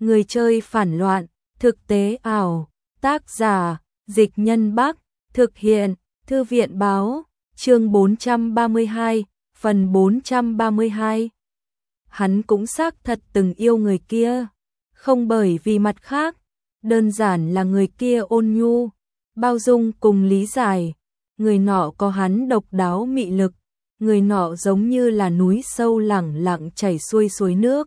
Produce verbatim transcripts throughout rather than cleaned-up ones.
Người chơi phản loạn, thực tế ảo, tác giả, Dịch Nhân Bắc, thực hiện, Thư viện báo, chương bốn trăm ba mươi hai, phần bốn trăm ba mươi hai. Hắn cũng xác thật từng yêu người kia, không bởi vì mặt khác, đơn giản là người kia ôn nhu, bao dung cùng lý giải, người nọ có hắn độc đáo mị lực, người nọ giống như là núi sâu lẳng lặng chảy xuôi suối nước,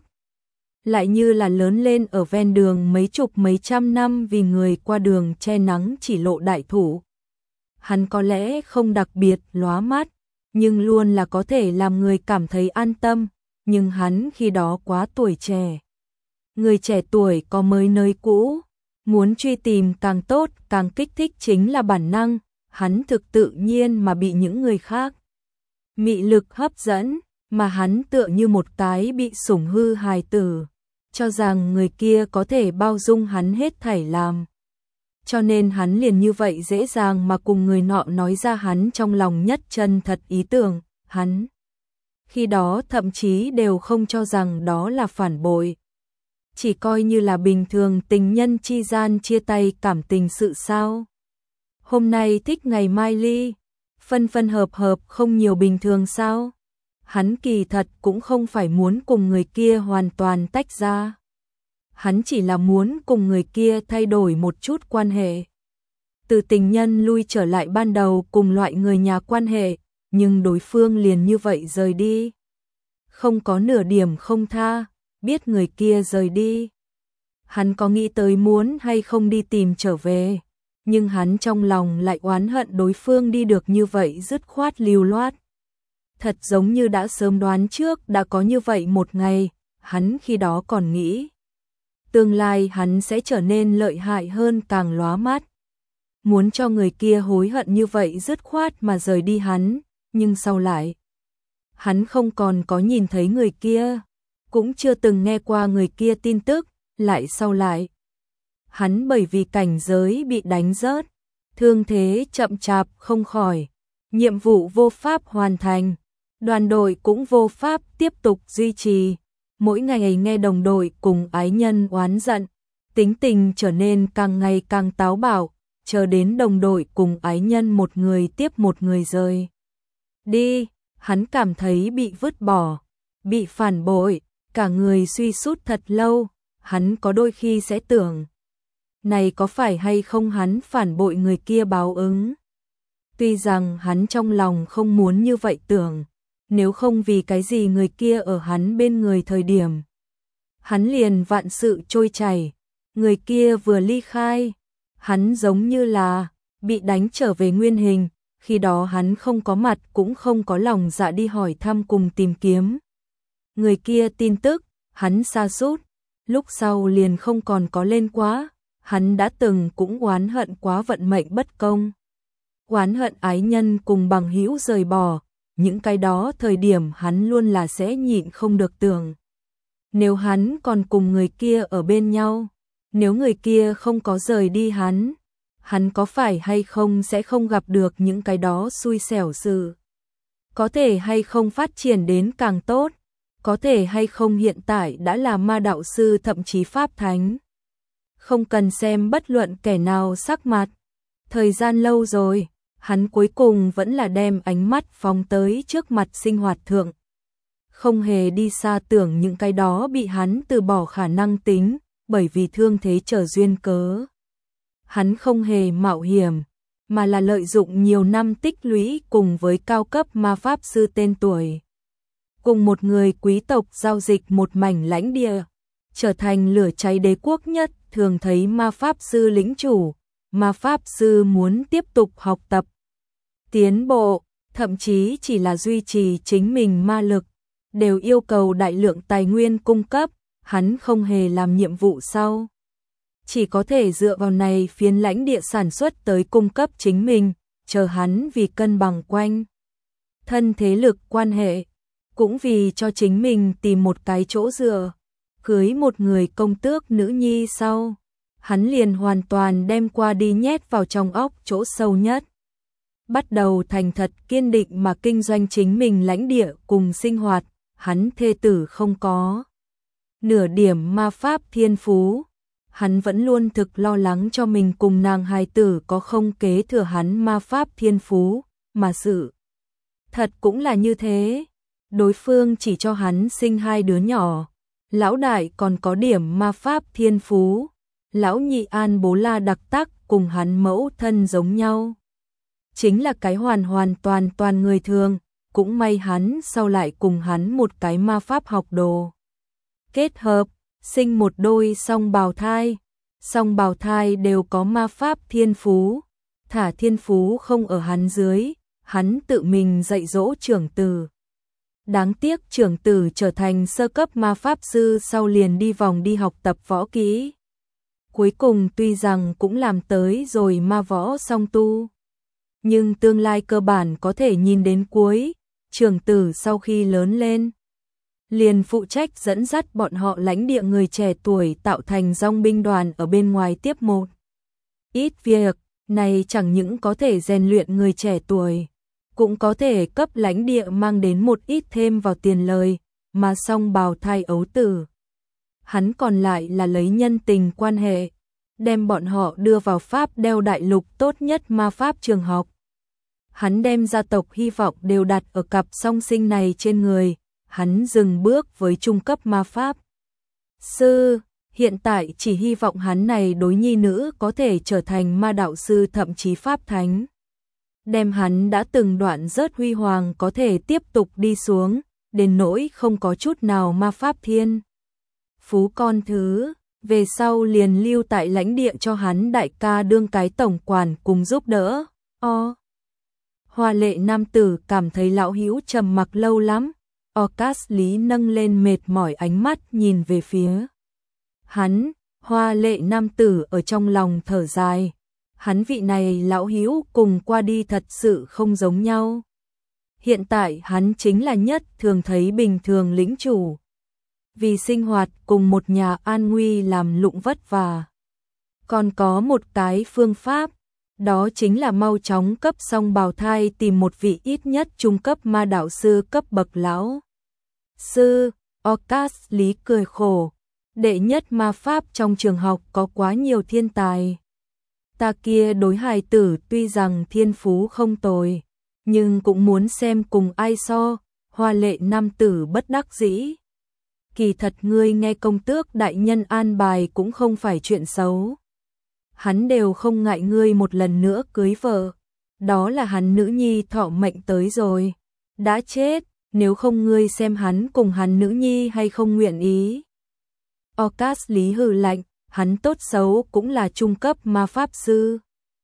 lại như là lớn lên ở ven đường mấy chục mấy trăm năm vì người qua đường che nắng chỉ lộ đại thủ. Hắn có lẽ không đặc biệt lóa mắt, nhưng luôn là có thể làm người cảm thấy an tâm, nhưng hắn khi đó quá tuổi trẻ. Người trẻ tuổi có mới nơi cũ, muốn truy tìm càng tốt, càng kích thích chính là bản năng, hắn thực tự nhiên mà bị những người khác mị lực hấp dẫn, mà hắn tựa như một cái bị sủng hư hài tử, cho rằng người kia có thể bao dung hắn hết thảy làm. Cho nên hắn liền như vậy dễ dàng mà cùng người nọ nói ra hắn trong lòng nhất chân thật ý tưởng, hắn khi đó thậm chí đều không cho rằng đó là phản bội. Chỉ coi như là bình thường tình nhân chi gian chia tay cảm tình sự sao. Hôm nay thích ngày mai ly, phân phân hợp hợp không nhiều bình thường sao. Hắn kỳ thật cũng không phải muốn cùng người kia hoàn toàn tách ra. Hắn chỉ là muốn cùng người kia thay đổi một chút quan hệ. Từ tình nhân lui trở lại ban đầu cùng loại người nhà quan hệ, nhưng đối phương liền như vậy rời đi. Không có nửa điểm không tha, biết người kia rời đi. Hắn có nghĩ tới muốn hay không đi tìm trở về, nhưng hắn trong lòng lại oán hận đối phương đi được như vậy dứt khoát lưu loát. Thật giống như đã sớm đoán trước đã có như vậy một ngày, hắn khi đó còn nghĩ. Tương lai hắn sẽ trở nên lợi hại hơn càng lóa mắt. Muốn cho người kia hối hận như vậy dứt khoát mà rời đi hắn, nhưng sau lại. Hắn không còn có nhìn thấy người kia, cũng chưa từng nghe qua người kia tin tức, lại sau lại. Hắn bởi vì cảnh giới bị đánh rớt, thương thế chậm chạp không khỏi, nhiệm vụ vô pháp hoàn thành, đoàn đội cũng vô pháp tiếp tục duy trì. Mỗi ngày nghe đồng đội cùng ái nhân oán giận, tính tình trở nên càng ngày càng táo bạo, chờ đến đồng đội cùng ái nhân một người tiếp một người rời đi, hắn cảm thấy bị vứt bỏ, bị phản bội, cả người suy sút thật lâu, hắn có đôi khi sẽ tưởng, này có phải hay không hắn phản bội người kia báo ứng. Tuy rằng hắn trong lòng không muốn như vậy tưởng, nếu không vì cái gì người kia ở hắn bên người thời điểm. Hắn liền vạn sự trôi chảy, người kia vừa ly khai, hắn giống như là bị đánh trở về nguyên hình, khi đó hắn không có mặt cũng không có lòng dạ đi hỏi thăm cùng tìm kiếm. Người kia tin tức, hắn sa sút, lúc sau liền không còn có lên quá, hắn đã từng cũng oán hận quá vận mệnh bất công. Oán hận ái nhân cùng bằng hữu rời bỏ. Những cái đó thời điểm hắn luôn là sẽ nhịn không được tưởng. Nếu hắn còn cùng người kia ở bên nhau, nếu người kia không có rời đi hắn, hắn có phải hay không sẽ không gặp được những cái đó xui xẻo sự. Có thể hay không phát triển đến càng tốt, có thể hay không hiện tại đã là ma đạo sư thậm chí pháp thánh. Không cần xem bất luận kẻ nào sắc mặt, thời gian lâu rồi. Hắn cuối cùng vẫn là đem ánh mắt phóng tới trước mặt sinh hoạt thượng. Không hề đi xa tưởng những cái đó bị hắn từ bỏ khả năng tính, bởi vì thương thế trở duyên cớ. Hắn không hề mạo hiểm, mà là lợi dụng nhiều năm tích lũy cùng với cao cấp ma pháp sư tên tuổi. Cùng một người quý tộc giao dịch một mảnh lãnh địa, trở thành lửa cháy đế quốc nhất thường thấy ma pháp sư lĩnh chủ. Ma pháp sư muốn tiếp tục học tập, tiến bộ, thậm chí chỉ là duy trì chính mình ma lực, đều yêu cầu đại lượng tài nguyên cung cấp, hắn không hề làm nhiệm vụ sau. Chỉ có thể dựa vào này phiến lãnh địa sản xuất tới cung cấp chính mình, chờ hắn vì cân bằng quanh. Thân thế lực quan hệ, cũng vì cho chính mình tìm một cái chỗ dựa, cưới một người công tước nữ nhi sau. Hắn liền hoàn toàn đem qua đi nhét vào trong óc chỗ sâu nhất. Bắt đầu thành thật kiên định mà kinh doanh chính mình lãnh địa cùng sinh hoạt, hắn thê tử không có. nửa điểm ma pháp thiên phú. Hắn vẫn luôn thực lo lắng cho mình cùng nàng hài tử có không kế thừa hắn ma pháp thiên phú, mà sự thật cũng là như thế. Đối phương chỉ cho hắn sinh hai đứa nhỏ, lão đại còn có điểm ma pháp thiên phú, lão nhị An Bố La đặc tắc cùng hắn mẫu thân giống nhau. Chính là cái hoàn hoàn toàn toàn người thường, cũng may hắn sau lại cùng hắn một cái ma pháp học đồ. Kết hợp, sinh một đôi song bào thai, song bào thai đều có ma pháp thiên phú, thả thiên phú không ở hắn dưới, hắn tự mình dạy dỗ trưởng tử. Đáng tiếc trưởng tử trở thành sơ cấp ma pháp sư sau liền đi vòng đi học tập võ kỹ. Cuối cùng tuy rằng cũng làm tới rồi ma võ song tu, nhưng tương lai cơ bản có thể nhìn đến cuối. Trưởng tử sau khi lớn lên, liền phụ trách dẫn dắt bọn họ lãnh địa người trẻ tuổi tạo thành dòng binh đoàn ở bên ngoài tiếp một ít việc, này chẳng những có thể rèn luyện người trẻ tuổi, cũng có thể cấp lãnh địa mang đến một ít thêm vào tiền lời, mà song bào thai ấu tử. Hắn còn lại là lấy nhân tình quan hệ, đem bọn họ đưa vào Pháp đeo đại lục tốt nhất ma pháp trường học. Hắn đem gia tộc hy vọng đều đặt ở cặp song sinh này trên người, hắn dừng bước với trung cấp ma pháp sư, hiện tại chỉ hy vọng hắn này đối nhi nữ có thể trở thành ma đạo sư thậm chí pháp thánh. Đem hắn đã từng đoạn rớt huy hoàng có thể tiếp tục đi xuống, đến nỗi không có chút nào ma pháp thiên phú con thứ, về sau liền lưu tại lãnh địa cho hắn đại ca đương cái tổng quản cùng giúp đỡ. O. Hoa lệ nam tử cảm thấy lão hữu trầm mặc lâu lắm, Orcas Lý nâng lên mệt mỏi ánh mắt nhìn về phía hắn, hoa lệ nam tử ở trong lòng thở dài, hắn vị này lão hữu cùng qua đi thật sự không giống nhau. Hiện tại hắn chính là nhất thường thấy bình thường lĩnh chủ, vì sinh hoạt cùng một nhà an nguy làm lụng vất vả. Còn có một cái phương pháp, đó chính là mau chóng cấp xong bào thai tìm một vị ít nhất trung cấp ma đạo sư cấp bậc lão sư. Orcas Lý cười khổ, đệ nhất ma pháp trong trường học có quá nhiều thiên tài. Ta kia đối hài tử tuy rằng thiên phú không tồi, nhưng cũng muốn xem cùng ai so. Hoa lệ nam tử bất đắc dĩ. Kỳ thật ngươi nghe công tước đại nhân an bài cũng không phải chuyện xấu. Hắn đều không ngại ngươi một lần nữa cưới vợ. Đó là hắn nữ nhi thọ mệnh tới rồi. Đã chết, nếu không ngươi xem hắn cùng hắn nữ nhi hay không nguyện ý. Orcas Lý hừ lạnh, hắn tốt xấu cũng là trung cấp ma pháp sư.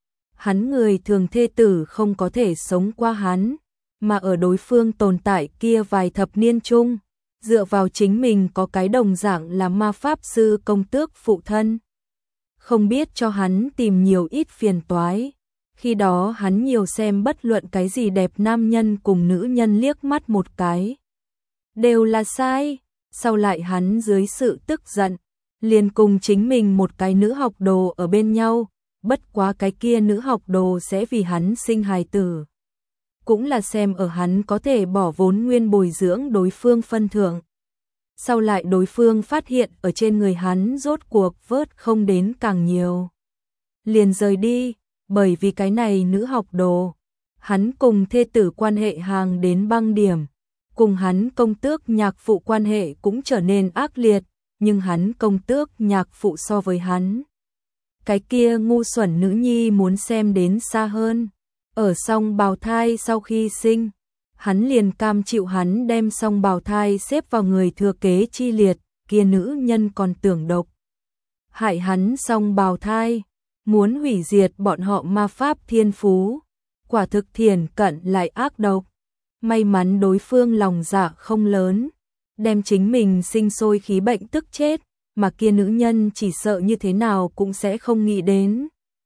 Hắn người thường thê tử không có thể sống qua hắn, mà ở đối phương tồn tại kia vài thập niên chung, dựa vào chính mình có cái đồng dạng là ma pháp sư công tước phụ thân. Không biết cho hắn tìm nhiều ít phiền toái. Khi đó hắn nhiều xem bất luận cái gì đẹp nam nhân cùng nữ nhân liếc mắt một cái. Đều là sai. Sau lại hắn dưới sự tức giận, liền cùng chính mình một cái nữ học đồ ở bên nhau, bất quá cái kia nữ học đồ sẽ vì hắn sinh hài tử. Cũng là xem ở hắn có thể bỏ vốn nguyên bồi dưỡng đối phương phân thượng. Sau lại đối phương phát hiện ở trên người hắn rốt cuộc vớt không đến càng nhiều. Liền rời đi, bởi vì cái này nữ học đồ. Hắn cùng thê tử quan hệ hàng đến băng điểm. Cùng hắn công tước nhạc phụ quan hệ cũng trở nên ác liệt, nhưng hắn công tước nhạc phụ so với hắn. Cái kia ngu xuẩn nữ nhi muốn xem đến xa hơn. Ở song bào thai sau khi sinh, hắn liền cam chịu hắn đem song bào thai xếp vào người thừa kế chi liệt, kia nữ nhân còn tưởng độc. Hại hắn song bào thai, muốn hủy diệt bọn họ ma pháp thiên phú, quả thực thiền cận lại ác độc. May mắn đối phương lòng dạ không lớn, đem chính mình sinh sôi khí bệnh tức chết, mà kia nữ nhân chỉ sợ như thế nào cũng sẽ không nghĩ đến.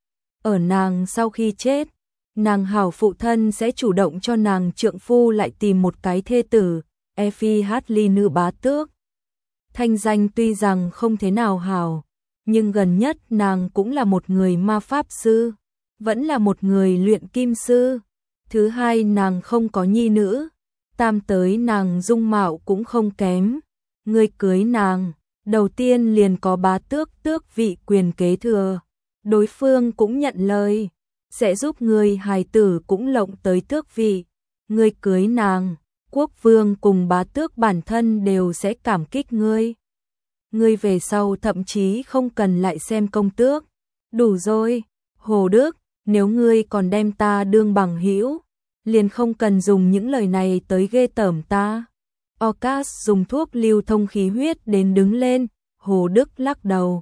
Ở nàng sau khi chết, nàng hảo phụ thân sẽ chủ động cho nàng trượng phu lại tìm một cái thê tử, Effie Hartley nữ bá tước. Thanh danh tuy rằng không thế nào hảo, nhưng gần nhất nàng cũng là một người ma pháp sư, vẫn là một người luyện kim sư. Thứ hai nàng không có nhi nữ, tam tới nàng dung mạo cũng không kém. Ngươi cưới nàng, Đầu tiên liền có bá tước tước vị quyền kế thừa. Đối phương cũng nhận lời, sẽ giúp ngươi hài tử cũng lộng tới tước vị. Ngươi cưới nàng, quốc vương cùng bá tước bản thân đều sẽ cảm kích ngươi. Ngươi về sau thậm chí không cần lại xem công tước. Đủ rồi, Hồ Đức, nếu ngươi còn đem ta đương bằng hữu, liền không cần dùng những lời này tới ghê tởm ta. Orcas dùng thuốc lưu thông khí huyết đến đứng lên, Hồ Đức lắc đầu.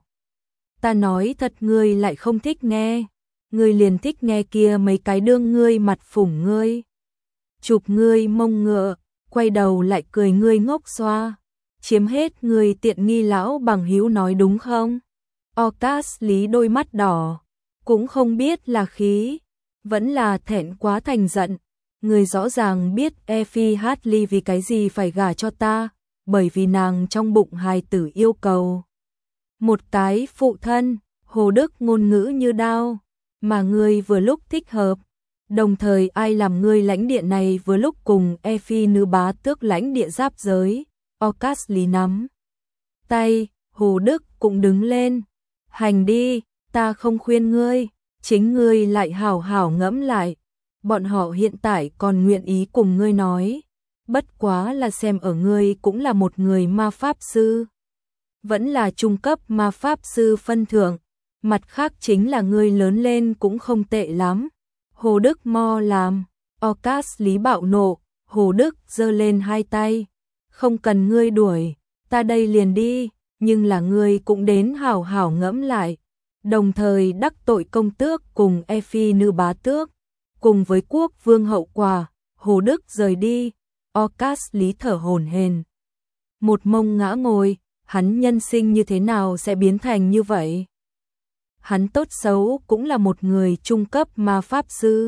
Ta nói thật ngươi lại không thích nghe, ngươi liền thích nghe kia mấy cái đương ngươi mặt phủng ngươi. Chụp ngươi mông ngựa, quay đầu lại cười ngươi ngốc xoa, chiếm hết ngươi tiện nghi lão bằng hữu nói đúng không? Orcas lý đôi mắt đỏ, cũng không biết là khí, vẫn là thẹn quá thành giận. Người rõ ràng biết Effie Hartley vì cái gì phải gả cho ta, bởi vì nàng trong bụng hài tử yêu cầu một cái phụ thân. Hồ Đức ngôn ngữ như đao, mà ngươi vừa lúc thích hợp. Đồng thời ai làm ngươi lãnh địa này vừa lúc cùng Effie nữ bá tước lãnh địa giáp giới. Orcas lý nắm tay, Hồ Đức cũng đứng lên. Hành đi, ta không khuyên ngươi, chính ngươi lại hảo hảo ngẫm lại. Bọn họ hiện tại còn nguyện ý cùng ngươi nói, bất quá là xem ở ngươi cũng là một người ma pháp sư, vẫn là trung cấp ma pháp sư phân thượng, mặt khác chính là ngươi lớn lên cũng không tệ lắm. Hồ Đức mo làm, Orcas lý bạo nộ, Hồ Đức giơ lên hai tay, không cần ngươi đuổi, ta đây liền đi, nhưng là ngươi cũng đến hảo hảo ngẫm lại, đồng thời đắc tội công tước cùng Effie nữ bá tước. Cùng với quốc vương hậu quả, Hồ Đức rời đi, Orcas lý thở hổn hển, một mông ngã ngồi, hắn nhân sinh như thế nào sẽ biến thành như vậy? Hắn tốt xấu cũng là một người trung cấp ma pháp sư,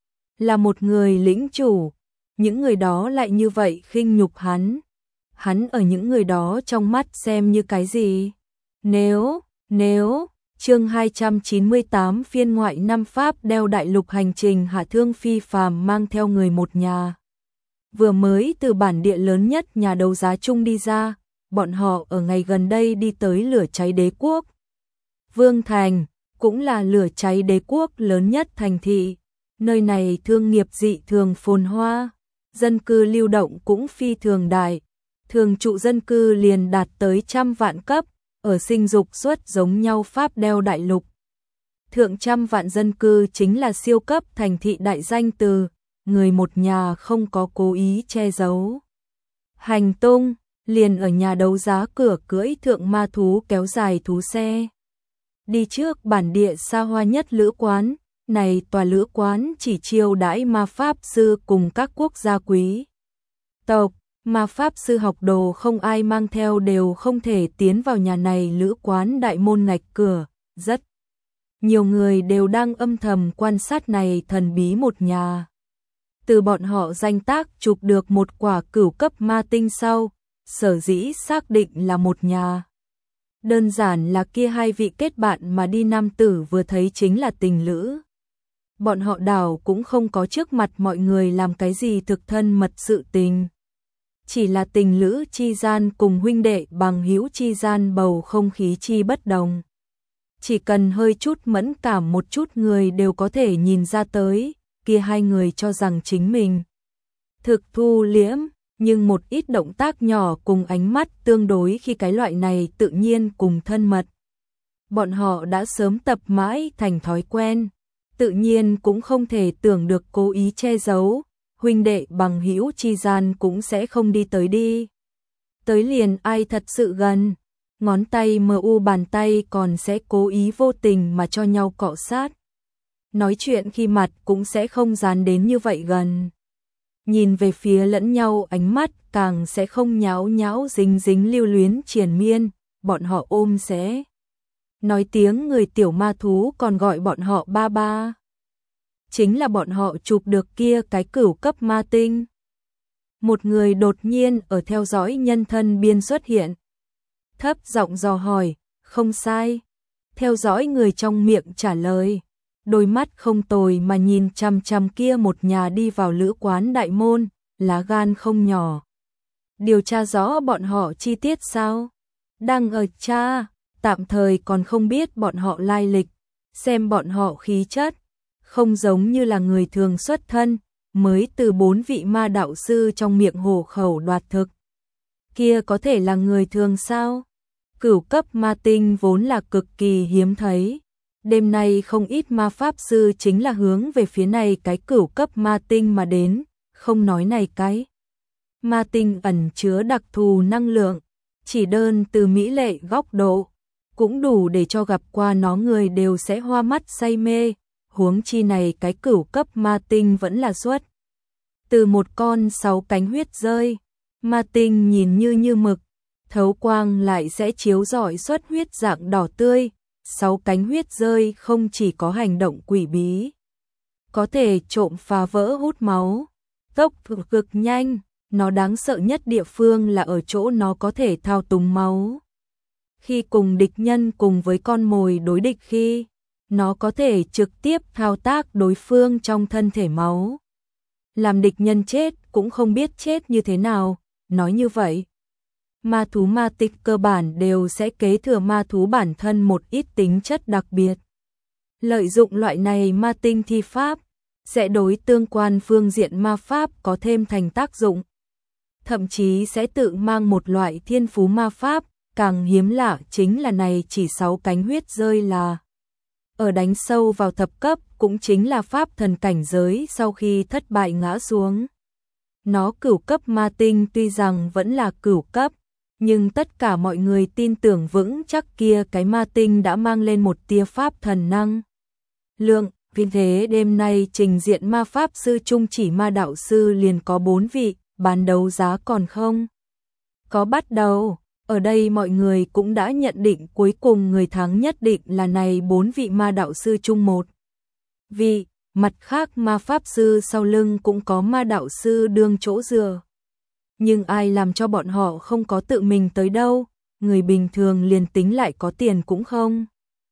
là một người lĩnh chủ, những người đó lại như vậy khinh nhục hắn. Hắn ở những người đó trong mắt xem như cái gì? Nếu, nếu... Chương hai trăm chín mươi tám phiên ngoại năm Pháp đeo đại lục hành trình hạ thương phi phàm mang theo người một nhà. Vừa mới từ bản địa lớn nhất nhà đấu giá chung đi ra, bọn họ ở ngày gần đây đi tới lửa cháy đế quốc. Vương Thành, cũng là lửa cháy đế quốc lớn nhất thành thị. Nơi này thương nghiệp dị thường phồn hoa, dân cư lưu động cũng phi thường đại. Thường trụ dân cư liền đạt tới trăm vạn cấp. Ở sinh dục suất giống nhau Pháp đeo đại lục. Thượng trăm vạn dân cư chính là siêu cấp thành thị đại danh từ, người một nhà không có cố ý che giấu. Hành tung, liền ở nhà đấu giá cửa cưỡi thượng ma thú kéo dài thú xe. Đi trước bản địa xa hoa nhất lữ quán, này tòa lữ quán chỉ chiêu đãi ma pháp sư cùng các quốc gia quý tộc. Ma pháp sư học đồ không ai mang theo đều không thể tiến vào nhà này lữ quán đại môn ngạch cửa, rất nhiều người đều đang âm thầm quan sát này thần bí một nhà. Từ bọn họ danh tác chụp được một quả cửu cấp ma tinh sau, sở dĩ xác định là một nhà. Đơn giản là kia hai vị kết bạn mà đi nam tử vừa thấy chính là tình lữ. Bọn họ đảo cũng không có trước mặt mọi người làm cái gì thực thân mật sự tình. Chỉ là tình lữ chi gian cùng huynh đệ bằng hữu chi gian bầu không khí chi bất đồng. Chỉ cần hơi chút mẫn cảm một chút người đều có thể nhìn ra tới, kia hai người cho rằng chính mình thực thu liễm, nhưng một ít động tác nhỏ cùng ánh mắt tương đối khi cái loại này tự nhiên cùng thân mật. Bọn họ đã sớm tập mãi thành thói quen, tự nhiên cũng không thể tưởng được cố ý che giấu. Huynh đệ bằng hữu chi gian cũng sẽ không đi tới đi. Tới liền ai thật sự gần, ngón tay mờ u bàn tay còn sẽ cố ý vô tình mà cho nhau cọ sát. Nói chuyện khi mặt cũng sẽ không dán đến như vậy gần. Nhìn về phía lẫn nhau ánh mắt càng sẽ không nháo nháo dính dính lưu luyến triền miên, bọn họ ôm sẽ nói tiếng người tiểu ma thú còn gọi bọn họ ba ba. Chính là bọn họ chụp được kia cái cửu cấp ma tinh. Một người đột nhiên ở theo dõi nhân thân biên xuất hiện. Thấp giọng dò hỏi, không sai. Theo dõi người trong miệng trả lời. Đôi mắt không tồi mà nhìn chằm chằm kia một nhà đi vào lữ quán đại môn, lá gan không nhỏ. Điều tra rõ bọn họ chi tiết sao? đang ở cha, tạm thời còn không biết bọn họ lai lịch, xem bọn họ khí chất, không giống như là người thường xuất thân, mới từ bốn vị ma đạo sư trong miệng hổ khẩu đoạt thực. Kia có thể là người thường sao? Cửu cấp ma tinh vốn là cực kỳ hiếm thấy. Đêm nay không ít ma pháp sư chính là hướng về phía này cái cửu cấp ma tinh mà đến, không nói này cái. Ma tinh ẩn chứa đặc thù năng lượng, chỉ đơn từ mỹ lệ góc độ, cũng đủ để cho gặp qua nó người đều sẽ hoa mắt say mê, huống chi này cái cửu cấp ma tinh vẫn là xuất từ một con sáu cánh huyết rơi. Ma tinh nhìn như như mực, thấu quang lại sẽ chiếu rọi xuất huyết dạng đỏ tươi. Sáu cánh huyết rơi không chỉ có hành động quỷ bí, có thể trộm phá vỡ hút máu, tốc độ cực nhanh, nó đáng sợ nhất địa phương là ở chỗ nó có thể thao túng máu. Khi cùng địch nhân cùng với con mồi đối địch khi, nó có thể trực tiếp thao tác đối phương trong thân thể máu. Làm địch nhân chết cũng không biết chết như thế nào, nói như vậy. Ma thú ma tịch cơ bản đều sẽ kế thừa ma thú bản thân một ít tính chất đặc biệt. Lợi dụng loại này ma tinh thi pháp, sẽ đối tương quan phương diện ma pháp có thêm thành tác dụng. Thậm chí sẽ tự mang một loại thiên phú ma pháp, càng hiếm lạ chính là này chỉ sáu cánh huyết rơi là. Ở đánh sâu vào thập cấp cũng chính là pháp thần cảnh giới sau khi thất bại ngã xuống. Nó cửu cấp ma tinh tuy rằng vẫn là cửu cấp, nhưng tất cả mọi người tin tưởng vững chắc kia cái ma tinh đã mang lên một tia pháp thần năng lượng. Vì thế đêm nay trình diện ma pháp sư chung chỉ ma đạo sư liền có bốn vị, bán đấu giá còn không có bắt đầu. Ở đây mọi người cũng đã nhận định cuối cùng người thắng nhất định là này bốn vị ma đạo sư chung một vị, mặt khác ma pháp sư sau lưng cũng có ma đạo sư đương chỗ dựa. Nhưng ai làm cho bọn họ không có tự mình tới đâu, người bình thường liền tính lại có tiền cũng không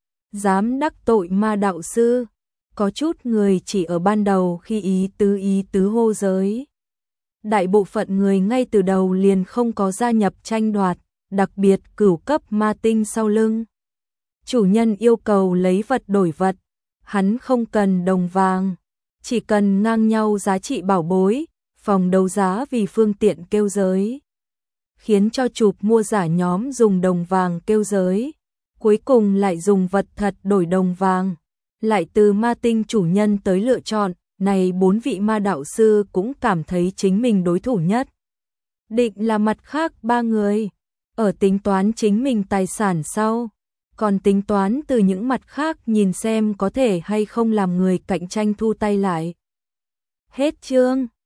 dám đắc tội ma đạo sư. Có chút người chỉ ở ban đầu khi ý tứ ý tứ hô giới. Đại bộ phận người ngay từ đầu liền không có gia nhập tranh đoạt, đặc biệt cửu cấp ma tinh sau lưng. Chủ nhân yêu cầu lấy vật đổi vật, hắn không cần đồng vàng, chỉ cần ngang nhau giá trị bảo bối, phòng đấu giá vì phương tiện kêu giới. Khiến cho chụp mua giả nhóm dùng đồng vàng kêu giới, cuối cùng lại dùng vật thật đổi đồng vàng. Lại từ ma tinh chủ nhân tới lựa chọn, này bốn vị ma đạo sư cũng cảm thấy chính mình đối thủ nhất. Định là mặt khác ba người, ở tính toán chính mình tài sản sau, còn tính toán từ những mặt khác nhìn xem có thể hay không làm người cạnh tranh thu tay lại. Hết chương.